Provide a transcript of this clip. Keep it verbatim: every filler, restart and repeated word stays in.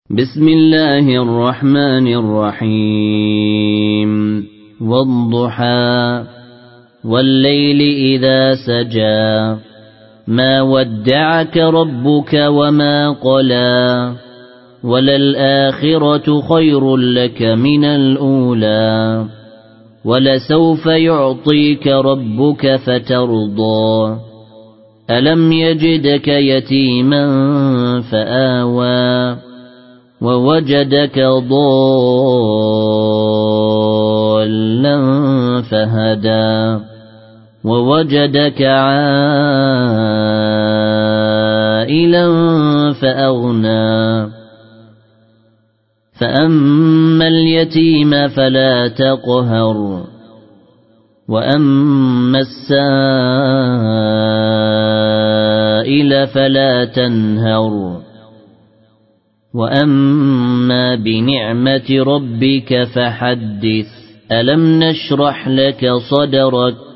بسم الله الرحمن الرحيم والضحى والليل إذا سجى ما ودعك ربك وما قلى وللآخرة خير لك من الأولى ولسوف يعطيك ربك فترضى ألم يجدك يتيما فآوى ووجدك ضالا فهدى ووجدك عائلا فأغنى فأما اليتيم فلا تقهر وأما السائل فلا تنهر وأما بنعمة ربك فحدث ألم نشرح لك صدرك